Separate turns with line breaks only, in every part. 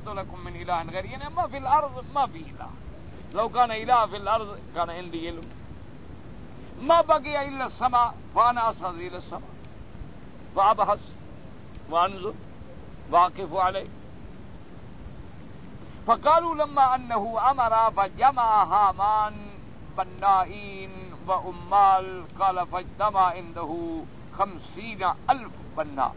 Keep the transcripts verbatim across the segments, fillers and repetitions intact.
علمت لكم من اله غيري، یعنی ما في الارض ما في اله، لو كان اله في الارض كان عندي علم، ما بقي الا السماء فانا اصعد الى السماء وابحث وانظر واقف عليه. فقالوا لما انه امر فجمع هامان بنائين وعمال، قال فاجتمع عنده خمسين ألف بناء،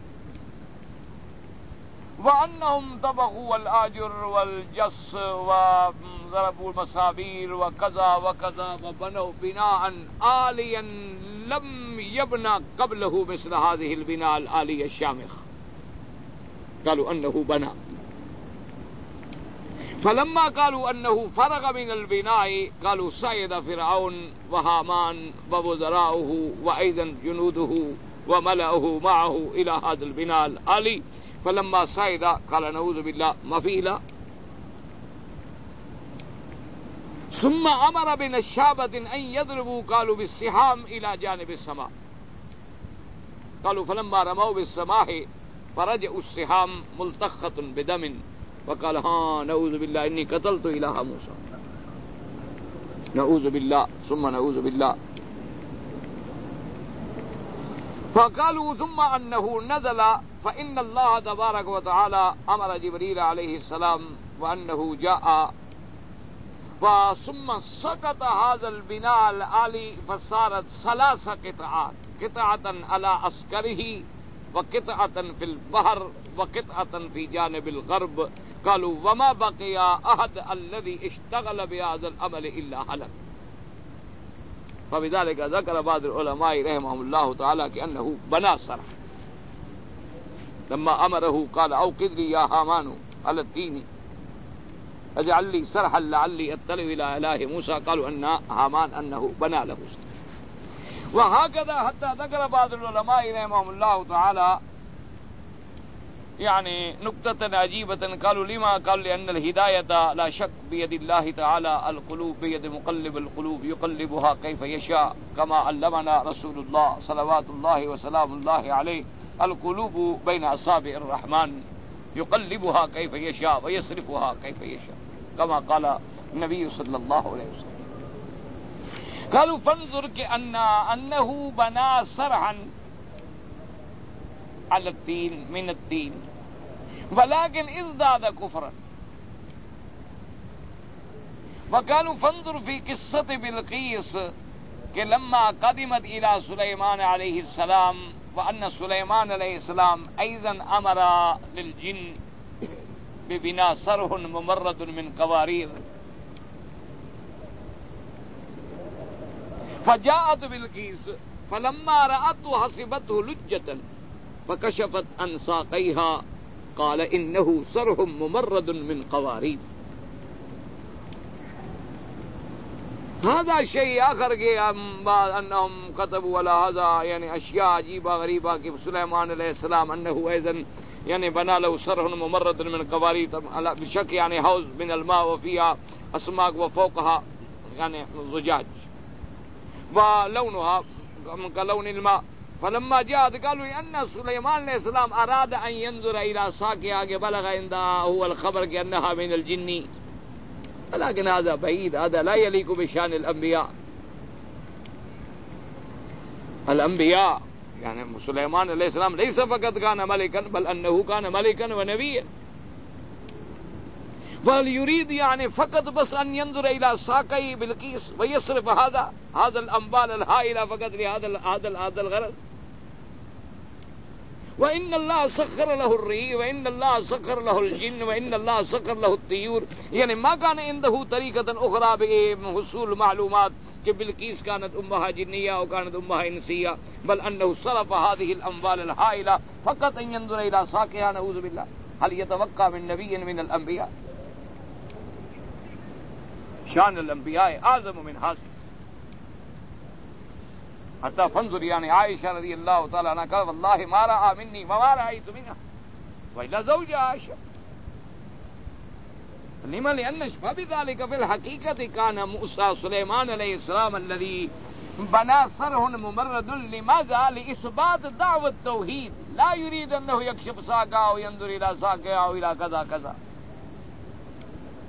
وأنهم طبخوا الآجر والجص وضربوا المسامير وكذا وكذا وبنوا بناء عاليا لم يبنى قبله مثل هذه البناء العالية الشامخ. قالوا أنه بنى. فلما قالوا أنه فرغ من البناء قالوا صعد فرعون وهامان ووزراؤه وأيضا جنوده وملأه معه إلى هذا البناء العالي. فلما صعد قال نعوذ بالله ما في إله. ثم أمر بنشابة أن يضربوا قالوا بالسهام إلى جانب السماء. قالوا فلما رموا بالسماء فرجعوا السهام ملتخة بدم، وقال ها نعوذ بالله إني قتلت إله موسى. نعوذ بالله ثم نعوذ بالله. فقالوا ثم أنه نزل فإن الله تبارك وتعالى أمر جبريل عليه السلام وأنه جاء ثم سقط هذا البناء العالي فصارت ثلاث قطعات، قطعة على عسكره وقطعة في البحر وقطعة في جانب الغرب. قالوا وما بقي أحد الذي اشتغل بهذا العمل إلا هلك. فبذلك ذكر بعض العلماء رحمهم الله تعالى كأنه بنى صرح. لما أمره قال أوقد لي يا هامان على التين اجعل لي صرحا لعلي أطلع إلى إله موسى. قالوا أن هامان أنه بنى له صرح. وهكذا حتى ذكر بعض العلماء رحمهم الله تعالى يعني نكتة عجيبة. قالوا لما؟ قال لأن الهداية لا شك بيد الله تعالى، القلوب بيد مقلب القلوب يقلبها كيف يشاء، كما علمنا رسول الله صلوات الله وسلام الله عليه القلوب بين أصابع الرحمن يقلبها كيف يشاء ويصرفها كيف يشاء، كما قال النبي صلى الله عليه وسلم. قالوا فانظر كأن أنه بنى صرحا على الدين من الدين ولكن ازداد كفرا. وقالوا فانظر في قصة بلقيس کہ لما قدمت إلى سليمان عليه السلام وأن سليمان عليه السلام أيضا أمر للجن ببناء صرح ممرد من قوارير، فجاءت بلقيس فلما رأته حسبته لجة فكشفت عن ساقيها قال إنه صرح ممرد من قوارير. هذا شيء آخر کہ أنهم كتبوا على هذا يعني أشياء عجيبة غريبة کہ سليمان عليه السلام أنه أيضا يعني بنى له صرح ممرد من قوارير بشك يعني حوض من الماء وفيها أسماك وفوقها يعني زجاج ولونها كلون الماء. فلما جاءت قالوا أن سليمان عليه السلام أراد أن ينظر إلى ساقها بلغ عندها هو الخبر كأنها من الجن، ولكن هذا بعيد، هذا لا يليق بشان الأنبياء. الأنبياء يعني سليمان عليه السلام ليس فقط كان ملكا بل أنه كان ملكا ونبيا، فليريد يعني فقط بس أن ينظر إلى ساقي بلقيس ويصرف هذا هذا الأموال الهائلة فقط لهذا هذا هذا الغرض. وإن الله سخر له الريح وإن الله سخر له الجن وإن الله سخر له الطيور، يعني ما كان عنده طريقة أخرى بحصول معلومات کہ بلقیس كانت أمها جنية وكانت أمها إنسية، بل أنه صرف هذه الأموال الهائلة فقط أن ينظر إلى ساقها. نعوذ بالله. هل يتوقع من نبي من الأنبياء؟ شان الأنبياء أعظم من هذا. حتى فانظر يعني عائشة رضي الله تعالى عنها قال والله ما رأى مني وما رأيت منها وإلا زوج عائشة. لما؟ لأن فبذلك في الحقيقة كان موسى سليمان عليه السلام الذي بنى صرح ممرد لماذا؟ لإثبات دعوة التوحيد، لا يريد أنه يكشف ساقه أو ينظر إلى ساقه أو إلى كذا كذا.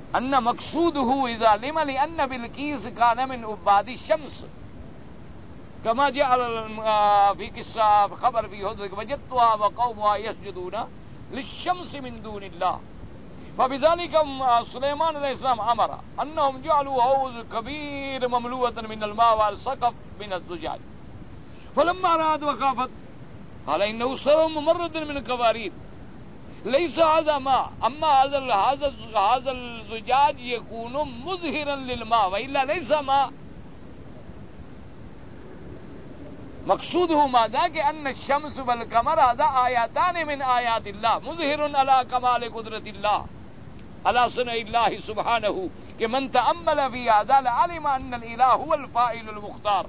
ان مقصوده اذا لم لان بالقيس كان من عباد الشمس كما جاء في قصه خبر في هذا وجدتها وقومها يسجدون للشمس من دون الله فبذلك سليمان علیہ السلام امر انهم جعلوا حوض كبير مملوءة من الماء والسقف من الزجاج فلما رأت وخافت قال انه سر ممرد من قوارير ليس هذا ماء اما هذا هذا هذا الزجاج يكون مظهرا للماء والا ليس ماء. مقصوده ماذا کہ ان الشمس والقمر هذا آیاتان من آیات الله مظهر على كمال قدرة الله على صنع الله سبحانه کہ من تأمل في هذا لعلم ان الاله هو الفاعل المختار.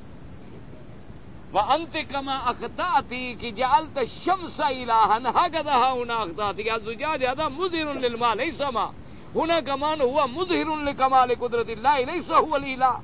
وانت كما اخطأت کہ جعلت الشمس الها هكذا هنا اخطأت يا الزجاج هذا مظهر للماء ليس ماء هنا كمان هو مظهر لكمال قدرة الله ليس هو الاله.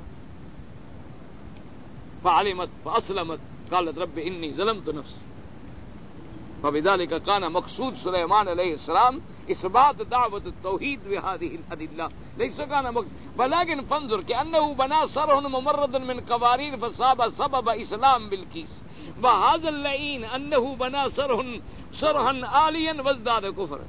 فعلمت فاسلمت قالت رب انی ظلمت نفسی. فبذلك كان مقصود سليمان عليه السلام اثبات دعوة التوحيد بهذه الادلة ليس كان مقصود ولكن فانظر كأنه بنى صرح ممرد من قوارير فصاب سبب اسلام بالكيس وهذا اللعين انه بنى صرح صرحا عاليا وازداد كفرا.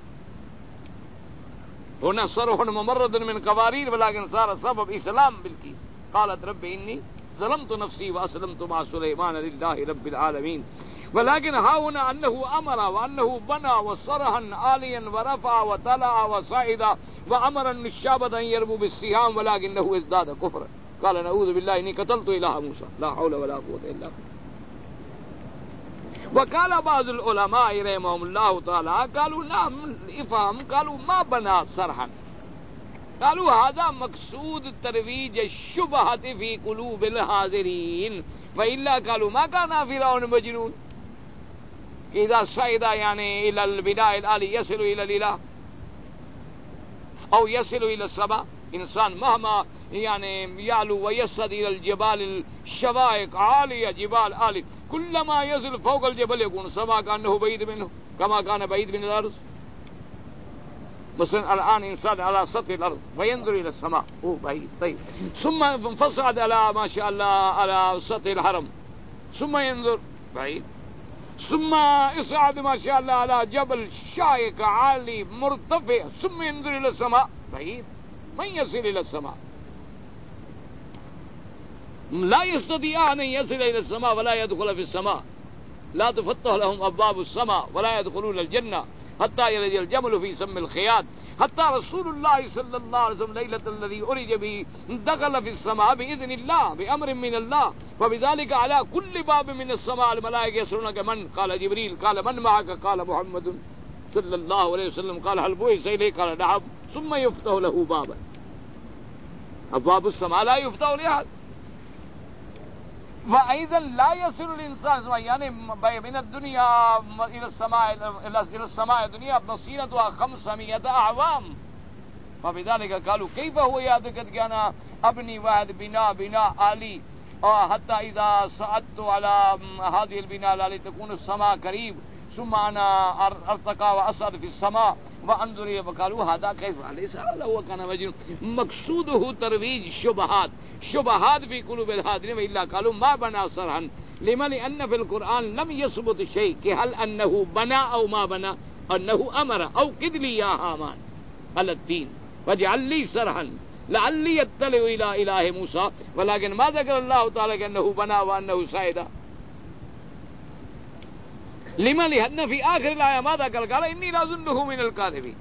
هنا صرح ممرد من قوارير ولكن صار سبب اسلام بالكيس. قالت رب انی ظلمت نفسی واسلمت مع سلیمان للہ رب العالمین. ولكن ها هنا انه امر وانه بنى وصرحا عاليا ورفع وطلع وصعد وامر النشابة ان يرموا بالسهام ولكنه ازداد كفرا. قال نعوذ بالله اني قتلت اله موسى لا حول ولا قوة الا بالله. وقال بعض العلماء رحمهم الله تعالى قالوا لا افهم قالوا ما بنى صرحا قالوا هذا مقصود ترويج الشبهة في قلوب الحاضرين وإلا قالوا ما كان فرعون مجنون إذا صعد يعني إلى البناء العالي يصل إلى الإله أو يصل إلى السماء. إنسان مهما يعني يعلو ويصعد إلى الجبال الشوائق عالية جبال عالية كلما يصل فوق الجبل يكون السماء كأنه بعيد منه كما كان بعيد من الأرض. مثلا الآن إنسان على سطح الأرض وينظر إلى السماء أوه بعيد طيب ثم فصعد على ما شاء الله على سطح الحرم ثم ينظر بعيد ثم يصعد ما شاء الله على جبل شائق عالي مرتفع ثم ينظر إلى السماء بعيد من يصل إلى السماء. لا يستطيع أن يصل إلى السماء ولا يدخل في السماء. لا تفتح لهم أبواب السماء ولا يدخلون الجنة حتى يلج الجمل في سم الخياط. حتى رسول الله صلى الله عليه وسلم ليلة الذي أرج به دخل في السماء بإذن الله بأمر من الله. وبذلك على كل باب من السماء الملائكة يسألونك من قال جبريل قال من معك قال محمد صلى الله عليه وسلم قال هل بعث إليك قال نعم ثم يفتح له بابا. أبواب السماء لا يفتح لأحد. وأيضا لا يصل الإنسان يعني من الدنيا إلى السماء إلى السماء الدنيا مسيرتها خمسمائة أعوام. فبذلك قالوا كيف هو يعتقد كان أبني واحد بناء بناء عالي حتى إذا صعدت على هذه البناء العالي تكون السماء قريب ثم أنا أرتقى وأصعد في السماء وأنظر إليه. فقالوا هذا كيف ليس هو كان مجنون. مقصوده ترويج الشبهات شبهات في قلوب الحاضرين وإلا قالوا ما بنى صرحا لما لأن في القرآن لم يثبت شيء هل أنه بنى أو ما بنى أنه أمر أو قد لي يا هامان على الدين فاجعل لي صرحا لعلي يطلع إلى إله موسى. ولكن ما ذكر الله تعالى أنه بنى وأنه صعد. لما لأن في آخر الآية ماذا قال قال إني لا أظنه من الكاذبين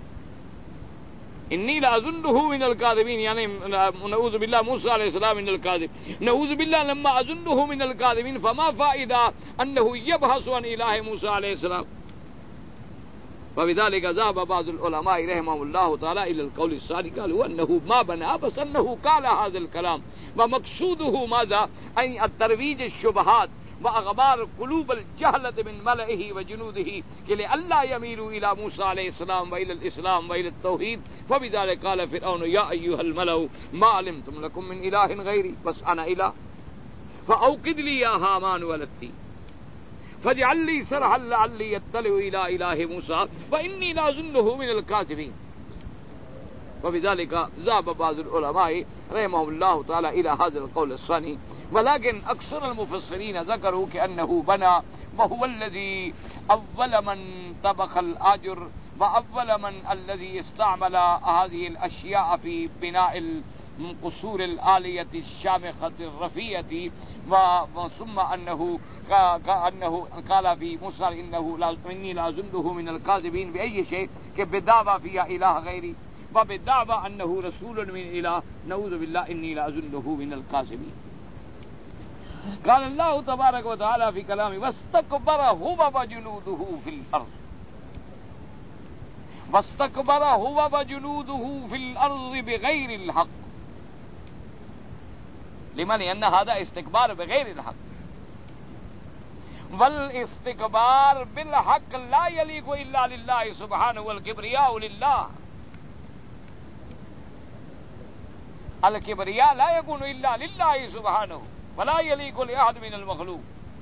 إني لا أظنه من الكاذبين يعني نعوذ بالله موسى عليه السلام من الكاذب. نعوذ بالله لما أظنه من الكاذبين فما فائدة أنه يبحث عن إله موسى عليه السلام. فبذلك ذهب بعض العلماء رحمهم الله تعالى إلى القول الصادق قالوا أنه ما بنى بس أنه قال هذا الكلام ومقصوده ماذا أي الترويج الشبهات وأغبار قلوب الجهلة من ملئه وجنوده لئلا يميلوا إلى موسى عليه السلام وإلى الإسلام وإلى التوحيد. فبذلك قال فرعون يا أيها الملأ ما علمتم لكم من إله غيري بس أنا إله فأوقد لي يا هامان على الطين فاجعل لي صرحا لعلي يطلع إلى إله موسى وإني لأظنه من الكاذبين. وبذلك ذهب بعض العلماء رحمهم الله تعالى إلى هذا القول الثاني، ولكن أكثر المفسرين ذكروا كأنه بنى، وهو الذي أول من طبخ الآجر وأول من الذي استعمل هذه الأشياء في بناء القصور العالية الشامخة الرفيعة، وثم أنه كأنه قال في موسى إنه لا إني لأظنه من الكاذبين بأي شيء كبدعوى فيها إله غيري وبدعوى أنه رسول من إله، نعوذ بالله إني لأظنه من الكاذبين. قال الله تبارك وتعالى في كلامه واستكبر هو وجنوده في الأرض، واستكبر هو وجنوده في الأرض بغير الحق. لمن؟ لأن هذا استكبار بغير الحق، والاستكبار بالحق لا يليق إلا لله سبحانه، والكبرياء لله. الكبرياء لا يكون إلا لله سبحانه ولا يليق لأحد من المخلوق.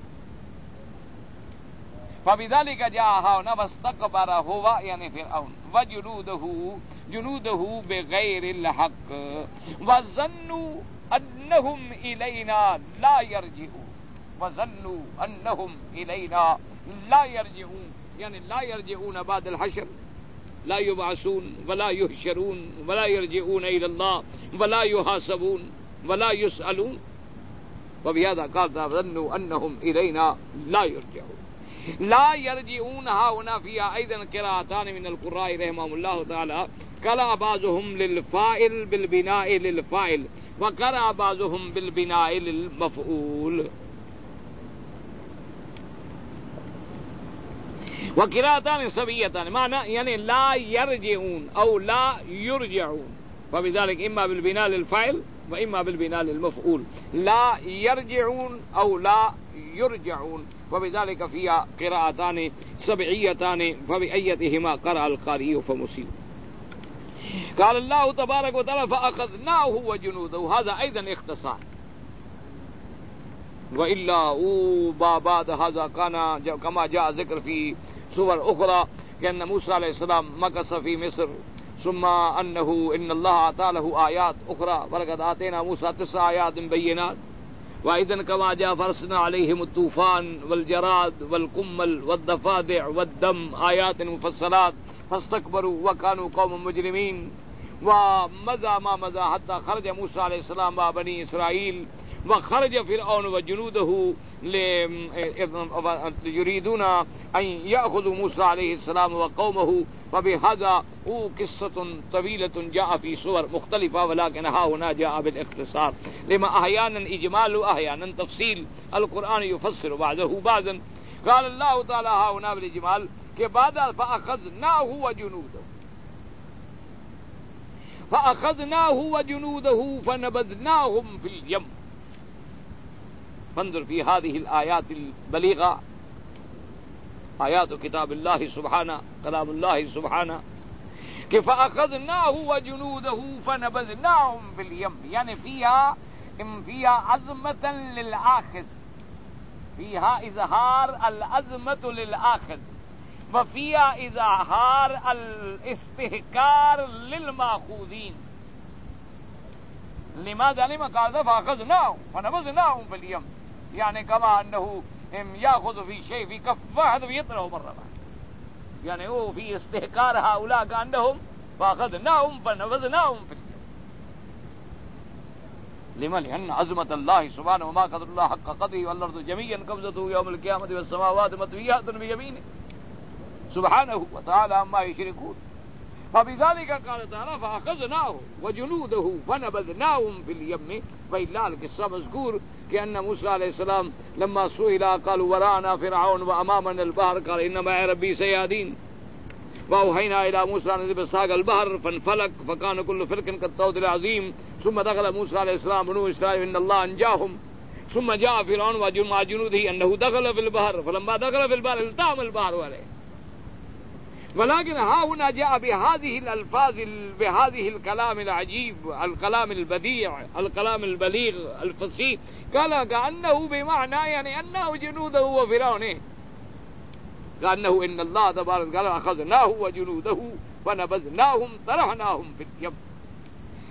فبذلك جاء هنا واستكبر هو يعني فرعون وجنوده جنوده بغير الحق وظنوا أنهم إلينا لا يرجعون، وظنوا أنهم إلينا لا يرجعون، يعني لا يرجعون بعد الحشر، لا يبعثون ولا يحشرون ولا يرجعون إلى الله ولا يحاسبون ولا يسألون. وبهذا قال ظنوا أنهم إلينا لا يرجعون. لا يرجعون ها هنا فيها أيضا قراءتان من القراء رحمهم الله تعالى، قرأ بعضهم للفاعل بالبناء للفاعل وقرأ بعضهم بالبناء للمفعول. وقراءتان سبيتان معنى يعني لا يرجعون أو لا يرجعون، فبذلك إما بالبناء للفاعل وإما بالبناء للمفعول، لا يرجعون أو لا يرجعون، وبذلك فيها قراءتان سبعيتان فبأيتهما قرأ القارئ فمصيب. قال الله تبارك وتعالى فأخذناه وجنوده، هذا أيضا اختصار، وإلا بعد هذا كان كما جاء ذكر في سور أخرى كأن موسى عليه السلام مكث في مصر، ثم أنه إن الله أعطى له آيات أخرى، ولقد آتينا موسى تسع آيات بينات، وأيضا كما جاء فرسنا عليهم الطوفان والجراد والقمل والضفادع والدم آيات مفصلات فاستكبروا وكانوا قوم مجرمين. ومضى ما مضى حتى خرج موسى عليه السلام مع بني إسرائيل، وخرج فرعون وجنوده يريدون أن يأخذوا موسى عليه السلام وقومه. وبهذا هو قصة طويلة جاء في صور مختلفة، ولكن ها هنا جاء بالاختصار، لما أحيانا إجمال وأحيانا تفصيل، القرآن يفسر بعده بعضا. قال الله تعالى ها هنا بالإجمال کہ بعد فأخذناه وجنوده فأخذناه وجنوده فنبذناهم في اليم. فانظر في هذه الآيات البليغة، آيات كتاب الله سبحانه كلام الله سبحانه، کہ فأخذناه وجنوده فنبذناهم في اليم، يعني فيها فيها عزمة للآخذ، فيها إظهار العزمة للآخذ، وفيها إظهار الاستهكار للمأخوذين. لماذا؟ لما قال فأخذناهم فنبذناهم في اليم، يعني كما أنه يأخذ في شيء في كف واحد ويطرحه مرة واحدة، يعني هو في استهكار هؤلاء كأنهم فأخذناهم فنبذناهم في اليم. لما؟ لأن عظمة الله سبحانه وما قدر الله حق قدره والأرض جميعا قبضته يوم القيامة والسماوات مطويات بيمينه سبحانه وتعالى عما يشركون. فبذلك قال تعالى فأخذناه وجنوده فنبذناهم في اليم. وإلا القصة مذكور كأن موسى عليه السلام لما سئل قالوا ورانا فرعون وأمامنا البحر قال إنما ربي سيهدين. وأوحينا إلى موسى أن يضرب بعصاك البحر فانفلق فكان كل فرق كالطود العظيم. ثم دخل موسى عليه السلام بنو إسرائيل إن الله أنجاهم. ثم جاء فرعون مع جنوده أنه دخل في البحر، فلما دخل في البحر التهم البحر عليه. ولكن ها هنا جاء بهذه الألفاظ بهذه الكلام العجيب، الكلام البديع، الكلام البليغ الفصيح، قال كأنه بمعنى يعني أنه جنوده وفرعونه، كأنه إن الله تبارك قال أخذناه وجنوده فنبذناهم طرحناهم في اليم.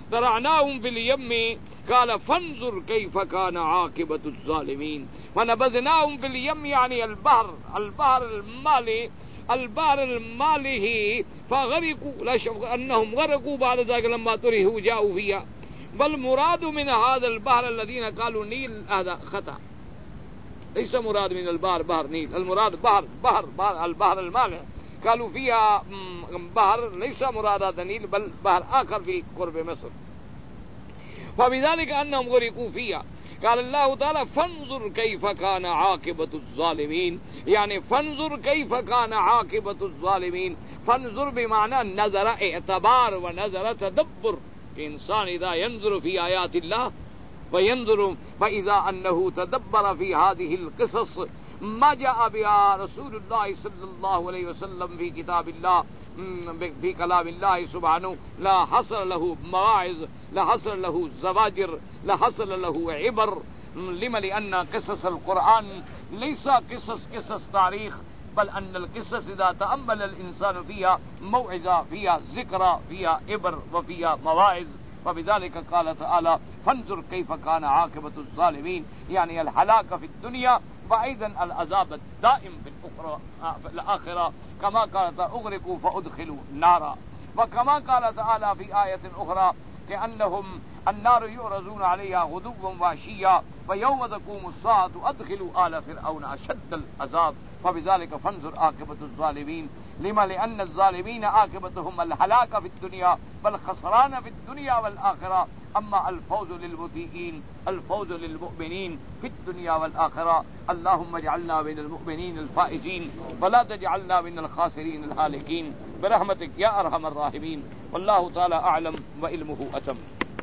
ذرعناهم في اليم قال فانظر كيف كان عاقبة الظالمين ونبذناهم في اليم يعني البحر البحر المالي البحر المالح فغرقوا لا شك أنهم غرقوا بعد ذلك لما ترهوا جاءوا فيها بل مراد من هذا البحر الذين قالوا نيل هذا خطأ ليس مراد من البحر بحر نيل المراد بحر بحر, بحر البحر المالح قالوا فيها بحر ليس مراد هذا نيل بل بحر آخر في قرب مصر فبذلك أنهم غرقوا فيها قال الله تعالى فانظر كيف كان عاقبة الظالمين يعني فانظر كيف كان عاقبة الظالمين فانظر بمعنى نظر اعتبار ونظر تدبر إنسان إذا ينظر في آيات الله وينظر فإذا أنه تدبر في هذه القصص ما جاء بها رسول الله صلى الله عليه وسلم في كتاب الله في كلام الله سبحانه لا حصل له مواعظ لا حصل له زواجر لا حصل له عبر لما لأن قصص القرآن ليس قصص قصص تاريخ بل أن القصص إذا تأمل الإنسان فيها موعظة فيها ذكرى فيها عبر وفيها مواعظ فبذلك قال تعالى فانظر كيف كان عاقبة الظالمين يعني الهلاك في الدنيا وأيضا العذاب الدائم في الأخرى في الآخرة كما قال تعالى أغرقوا فأدخلوا نارا وكما قال تعالى في آية أخرى كأنهم النار يعرضون عليها غدوا وعشيا ويوم تقوم الساعة أدخلوا آل فرعون أشد العذاب فبذلك فانظر عاقبة الظالمين لما لأن الظالمين عاقبتهم الهلاك في الدنيا بل خسران في الدنيا والآخرة أما الفوز للمطيعين الفوز للمؤمنين في الدنيا والآخرة اللهم اجعلنا من المؤمنين الفائزين ولا تجعلنا من الخاسرين الهالكين برحمتك يا أرحم الراحمين والله تعالى أعلم وعلمه أتم.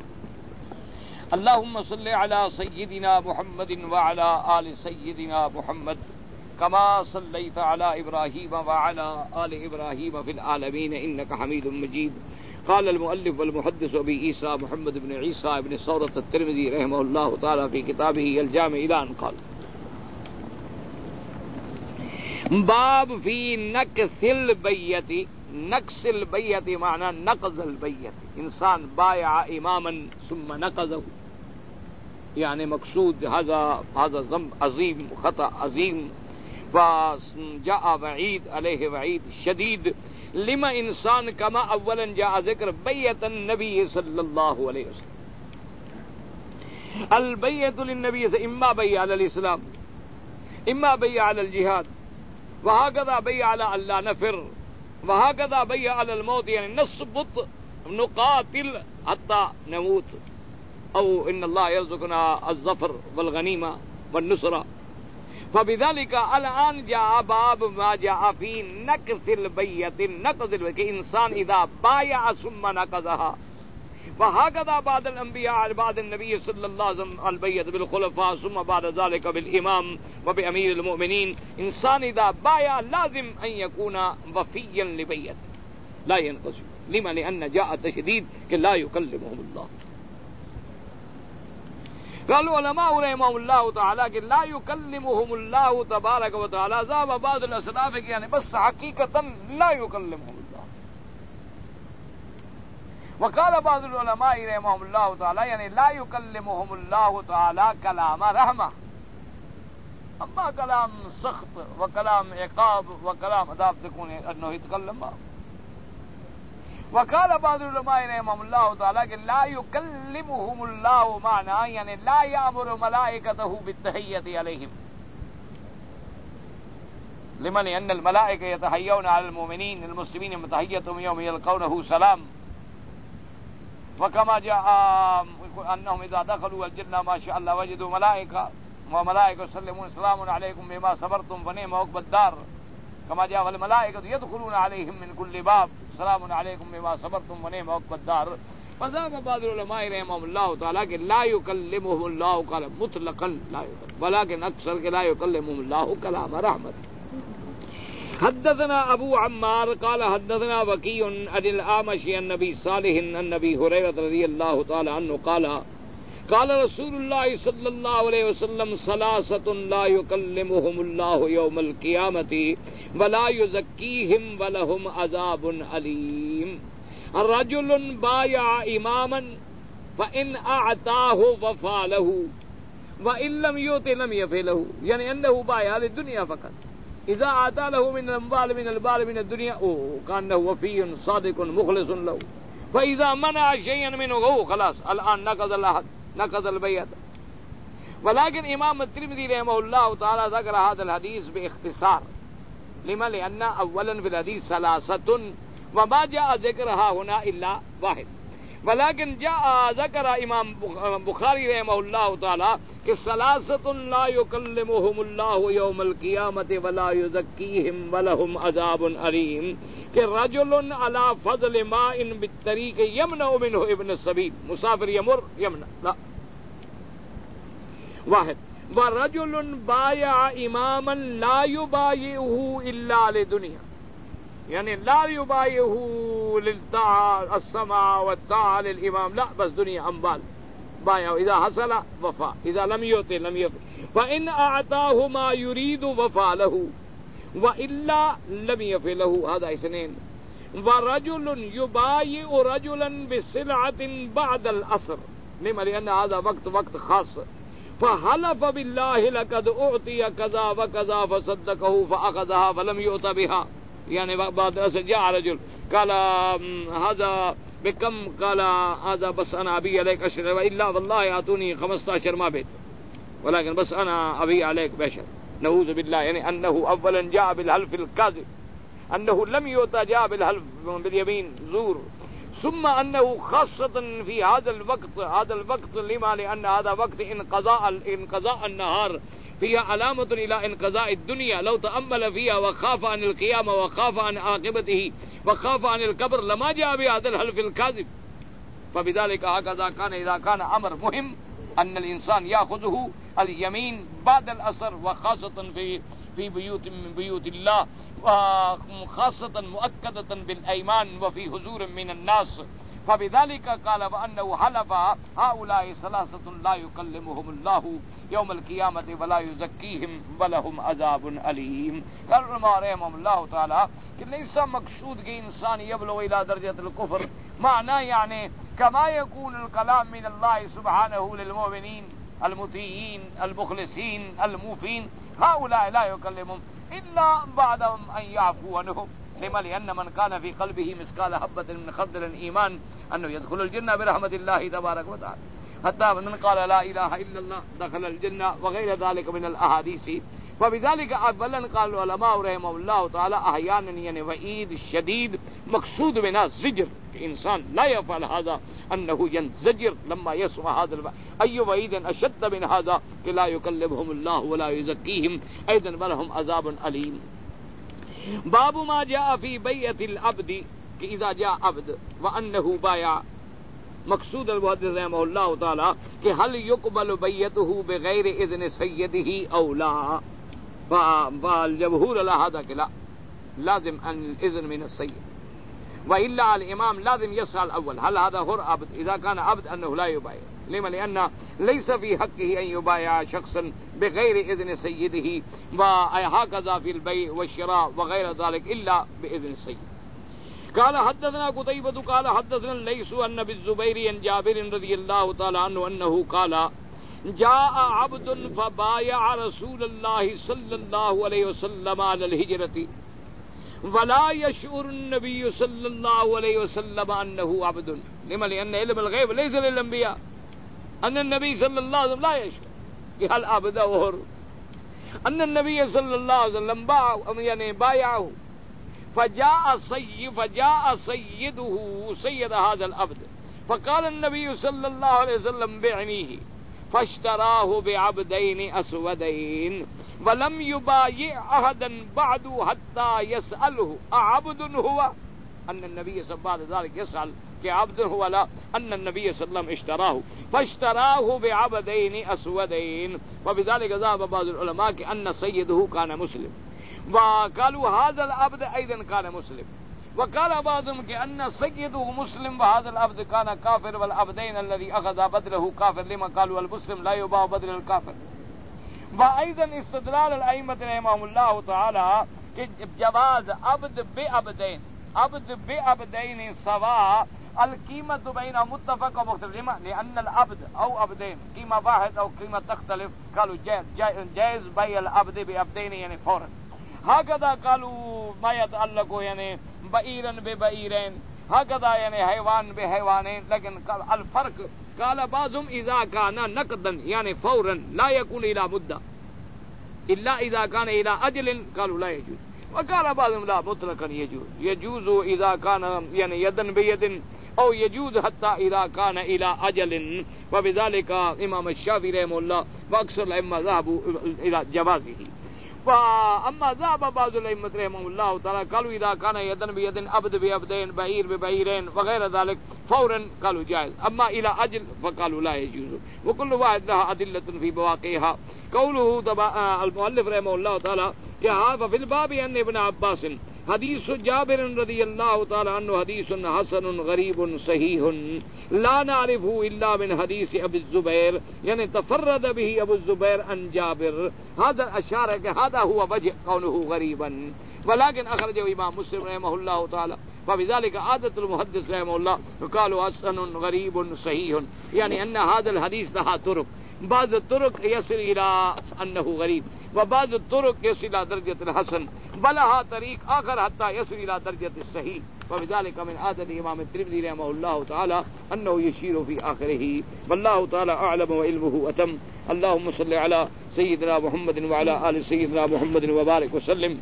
اللهم صل على سيدنا محمد وعلى آل سيدنا محمد كما صليت على إبراهيم وعلى آل إبراهيم في العالمين إنك حميد مجيد. قال المؤلف والمحدث أبي عيسى محمد بن عيسى بن ثورة الترمذي رحمه الله تعالى في كتابه الجامع إلى أن قال باب في نكث البيت. نكث البيت معنى نقض البيت انسان بايع اماما ثم نقضه يعني مقصود هذا هذا ذنب عظيم خطأ عظيم فجاء وعيد عليه وعيد شديد لما انسان كما اولا جاء ذکر بیعت النبی صلی اللہ علیہ وسلم. البیعت للنبی سے اما بیع علی الاسلام اما بیع علی الجہاد وهكذا بیع علی اللہ نفر وهكذا بیع علی الموت يعني نثبت نقاتل حتى نموت او ان اللہ يرزقنا الظفر والغنیمہ والنصرہ. فبذلك الآن جاء باب ما جاء في نقض البيعة نقض البيعة انسان اذا بايع ثم نقضها وهكذا بعد الانبياء بعد النبي صلى الله عليه وسلم البيعة بالخلفاء ثم بعد ذلك بالامام وبامير المؤمنين انسان اذا بايع لازم ان يكون وفيا لبيعته لا ينقض لما لان جاء تشديد لا يكلمهم الله. قالوا علماء رحمهم الله تعالى کہ لا يكلمهم الله تبارك وتعالى ذهب بعض الاسلاف کہ یعنی بس حقیقتا لا يكلمهم الله. وقال بعض العلماء رحمهم الله تعالى يعني لا يكلمهم الله تعالى كلام رحمة اما كلام سخط وكلام عقاب وكلام عذاب تكون انه يتكلم معه. وقال بعض العلماء رحمهم الله تعالى کہ لا يكلمهم الله معنى يعني لا يأمر ملائكته بالتحية عليهم لمن أن الملائكة يتحيون على المؤمنين المسلمين متحيتهم يوم يلقونه سلام. وكما جاء أنهم إذا دخلوا الجنة ما شاء الله وجدوا ملائكة وملائكة يسلمون سلام عليكم بما صبرتم فنعم عقبى الدار. كما جاء والملائكة يدخلون عليهم من كل باب سلام عليكم بما صبرتم ونعم عقبى الدار. فذهب بعض العلماء رحمهم الله تعالى کہ لا يكلمهم الله قال مطلقا لا يكلم ولكن اکثر کہ لا يكلمهم الله كلام رحمت. حدثنا ابو عمار قال حدثنا وكيع عن الأعمش عن ابي صالح عن ابي هريرة رضي الله تعالى عنه قال قال رسول الله صلى الله عليه وسلم ثلاثة لا يكلمهم الله يوم القيامة ولا يزكيهم ولهم عذاب أليم. رجل بايع إماما فإن أعطاه وفى له وإن لم يؤت لم يفي له، یعنی أنه بايع للدنيا فقط. إذا أعطى له من الأموال من البال من الدنيا أوه كان وفي صادق مخلص له، فإذا منع شيئا منه خلاص الآن نقض العهد نقض البيعة. ولكن امام الترمذي رحمه الله تعالى ذكر هذا الحديث باختصار. لما؟ لأن اولا في الحديث ثلاثة وما جاء ذكرها هنا الا واحد. ولكن جاء ذكر امام بخاری رحمه الله تعالى کہ ثلاثة لا يكلمهم الله يوم القيامة ولا يزكيهم ولهم عذاب أليم، کہ رجل على فضل ماء بالطريق يمنع منه ابن السبيل، مسافر يمر يمنع لا واحد. ورجل بايع اماما لا يبايعه الا لدنيا، یعنی لا يبايعه للطاعة السمع والطاعة للامام، لا بس دنيا اموال بايع، اذا حصل وفى اذا لم يعطي لم يفي. فان اعطاه ما يريد وفى له والا لم يفي له. هذا اثنين. ورجل يبايع رجلا بسلعة بعد العصر، لما؟ لان هذا وقت وقت خاص. فحلف بالله لقد اعطي كذا وكذا فصدقه فاخذها فلم يؤت بها، يعني بعد العصر جاء رجل قال هذا بكم؟ قال هذا بس انا ابي عليك عشرة والا والله اعطوني خمسة عشر ما بيت، ولكن بس انا ابي عليك بعشر. نعوذ بالله. يعني انه اولا جاء بالحلف الكاذب، انه لم يؤت جاء بالحلف باليمين زور، ثم انه خاصة في هذا الوقت هذا الوقت لما؟ لان هذا وقت انقضاء انقضاء النهار، فيها علامة الى انقضاء الدنيا. لو تأمل فيها وخاف عن القيامة وخاف عن عاقبته وخاف عن القبر لما جاء بهذا الحلف الكاذب. فبذلك هكذا كان إذا كان أمر مهم أن الإنسان يأخذه اليمين بعد الأثر، وخاصة في في بيوت من بيوت الله، وخاصة مؤكدة بالأيمان وفي حضور من الناس. فبذلك قال وأنه حلف هؤلاء ثلاثة لا يكلمهم الله يوم القيامة ولا يزكيهم ولهم عذاب أليم. قال العلماء رحمهم الله تعالى کہ ليس مقصود کہ انسان يبلغ إلى درجة الكفر، معناه يعني كما يكون الكلام من الله سبحانه للمؤمنين المطيعين المخلصين الموفين، هؤلاء لا يكلمهم إلا بعد أن يعفو عنهم. لما؟ لأن من كان في قلبه مثقال حبة من خردل إيمان أنه يدخل الجنة برحمة الله تبارك وتعالى، حتى من قال لا إله إلا الله دخل الجنة، وغير ذلك من الأحاديث. فبذلك اولا قال العلماء رحمه الله تعالى احيانا يعني وعيد الشديد مقصود بنا زجر، انسان لا يفعل هذا انه ينزجر لما يسمع هذا الوعيد. اي وعيد اشد من هذا کہ لا يكلمهم الله ولا يزكيهم ايضا ولهم عذاب اليم. باب ما جاء في بيعة العبد، کہ اذا جاء عبد وانه بايع. مقصود المحدث رحمه الله تعالى کہ هل يقبل بيعته بغير اذن سيده او لا؟ فالجمهور على هذا کہ لا، لازم ان الاذن من السيد، والا الامام لازم يسأل اول هل هذا هو عبد. اذا كان عبد انه لا يبايع. لما؟ لان ليس في حقه ان يبايع شخصا بغير اذن سيده، وهكذا في البيع والشراء وغير ذلك الا باذن السيد. قال حدثنا قتيبة قال حدثنا الليث عن ابي الزبير عن جابر رضي الله تعالى عنه انه قال جاء عبد فبايع رسول الله صلى الله عليه وسلم على الهجرة ولا يشعر النبي صلى الله عليه وسلم انه عبد. لما؟ لان علم الغيب ليس للانبياء، ان النبي صلى الله عليه وسلم لا يشعر هل عبد او حر. ان النبي صلى الله عليه وسلم باع يعني بايعه فجاء سيد فجاء سيده سيد هذا العبد فقال النبي صلى الله عليه وسلم بعنيه، فاشتراه بعبدين اسودين ولم يبايع احدا بعد حتى يسأله اعبد هو. ان النبي صلى الله عليه وسلم بعد ذلك يسأل کہ عبد هو لا، ان النبي صلى الله عليه وسلم اشتراه فاشتراه بعبدين اسودين. وبذلك ذهب بعض العلماء ان سيده كان مسلم، وقالوا هذا العبد ايضا كان مسلم، وقال بعضهم كأن سيده مسلم وهذا العبد كان كافر، والعبدين الذي اخذ بدله كافر، لما قالوا المسلم لا يباع بدل الكافر. وايضا استدلال الائمة رحمهم الله تعالى کہ جواز عبد بعبدين عبد بعبدين سواء القيمة بين متفق ومختلف لأن العبد أو عبدين قيمة واحد أو قيمة تختلف قالوا جائز بيع العبد بعبدين يعني فورا. هكذا قالوا ما يتعلق يعني بعيرا ببعيرين، هكذا يعني حيوان بحيوانين. لكن الفرق قال بعضهم إذا كان نقدا يعني فورا لا يكون إلى مدة إلا إذا كان إلى أجل قالوا لا يجوز. وقال بعضهم لا مطلقا يجوز، يجوز إذا كان يعني يدا بيد أو يجوز حتى إذا كان إلى أجل. وبذلك إمام الشافعي رحمه الله وأكثر الأئمة ذهبوا إلى جوازه. فأما ذهب بعض الأئمة رحمهم الله تعالى قالوا إذا كان يدا بيد عبد بعبدين بعير ببعيرين وغير ذلك فورا قالوا جائز، أما إلى أجل فقالوا لا يجوز. وكل واحد لها أدلة في مواقعها. قوله المؤلف رحمه الله تعالى ففي الباب أن ابن عباس حديث جابر رضي الله تعالى عنه حديث حسن غريب صحيح لا نعرفه إلا من حديث أبي الزبير، يعني تفرد به أبو الزبير عن جابر. هذا أشار هذا هو وجه كونه غريبا، ولكن أخرجه إمام مسلم رحمه الله تعالى. فبذلك عادة المحدث رحمه الله قالوا حسن غريب صحيح، يعني أن هذا الحديث لها طرق، بعض الطرق يصل إلى أنه غريب وبعض الطرق يصل إلى درجة الحسن، بلها طريق آخر حتى يصل إلى درجة الصحيح. وبذلك من عادة إمام الترمذي رحمه الله تعالى أنه يشير في آخره. والله تعالى أعلم وعلمه أتم. اللهم صل على سيدنا محمد وعلى آل سيدنا محمد وبارك وسلم.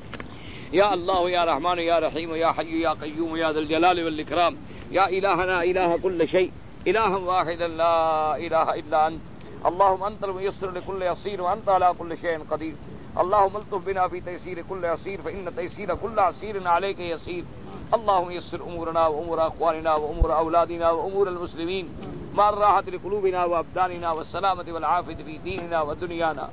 يا الله يا رحمن يا رحيم يا حي يا قيوم يا ذا الجلال والإكرام، يا إلهنا إله كل شيء، إله واحدا لا إله إلا أنت. اللهم أنت الميسر لكل يسير وأنت على كل شيء قدير. اللهم الطف بنا في تيسير كل يسير فإن تيسير كل عسير عليك يسير. اللهم يسر أمورنا وأمور أخواننا وأمور أولادنا وأمور المسلمين مع الراحة لقلوبنا وأبداننا والسلامة والعافية في ديننا ودنيانا.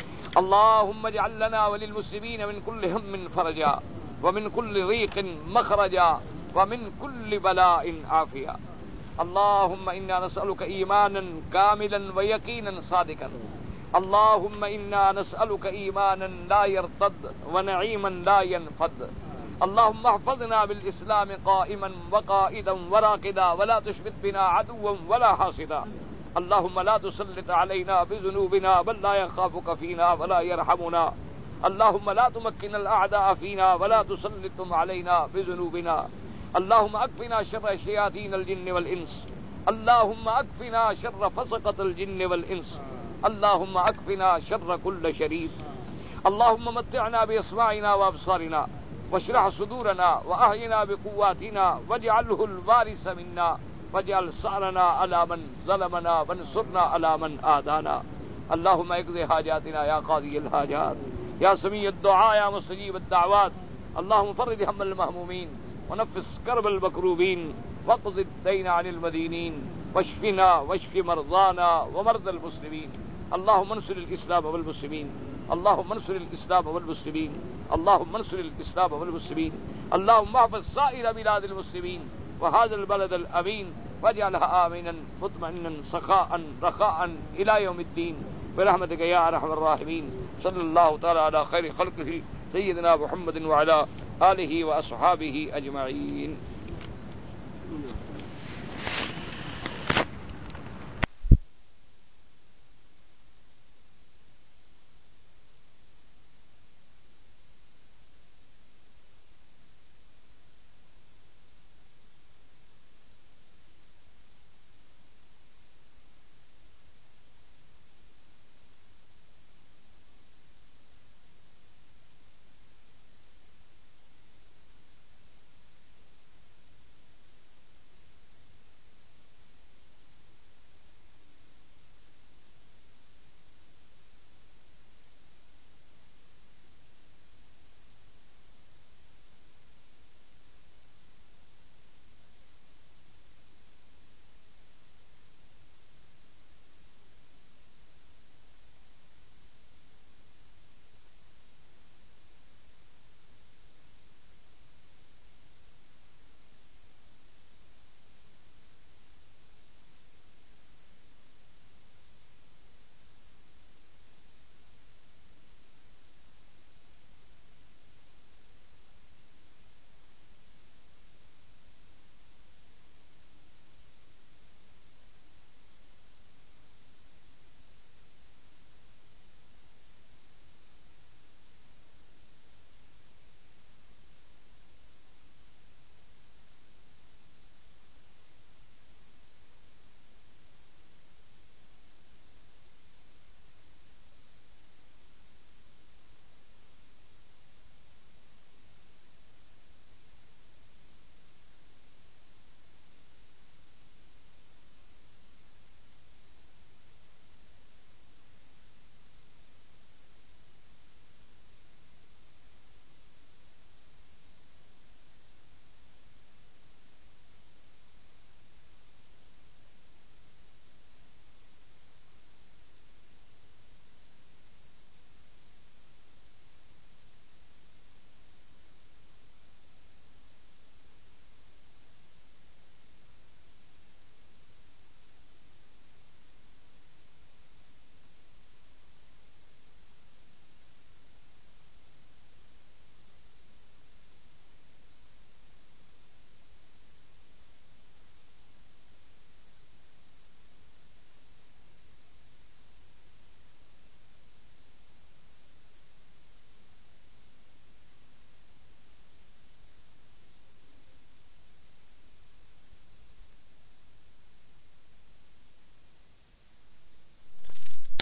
اللهم اجعل لنا وللمسلمين من كل هم فرجا ومن كل ضيق مخرجا ومن كل بلاء عافية. اللهم إنا نسألك إيمانا كاملا ويقينا صادقا. اللهم إنا نسألك إيمانا لا يرتد ونعيما لا ينفد. اللهم احفظنا بالإسلام قائما وقائدا وراقدا ولا تشمت بنا عدوا ولا حاسدا. اللهم لا تسلط علينا بذنوبنا بل لا يخافك فينا ولا يرحمنا. اللهم لا تمكن الأعداء فينا ولا تسلطهم علينا بذنوبنا. اللهم أكفنا شر شياطين الجن والإنس. اللهم أكفنا شر فسقة الجن والإنس. اللهم أكفنا شر كل شريف. اللهم متعنا بأسماعنا وأبصارنا واشرح صدورنا وأحينا بقواتنا واجعله الوارث منا واجعل ثأرنا على من ظلمنا وانصرنا على من آذانا. اللهم اقض حاجاتنا يا قاضي الحاجات يا سميع الدعاء يا مستجيب الدعوات. اللهم فرج هم المهمومين ونفس كرب المكروبين واقض الدين عن المدينين واشفنا واشف مرضانا ومرضى المسلمين. اللهم انصر الإسلام والمسلمين. اللهم انصر الإسلام والمسلمين. اللهم انصر الإسلام والمسلمين. اللهم احفظ سائر بلاد المسلمين وهذا البلد الأمين واجعلها آمنا مطمئنا سخاء رخاء إلى يوم الدين برحمتك يا أرحم الراحمين. صلى الله تعالى على خير خلقه سيدنا محمد وعلى آله وأصحابه أجمعين.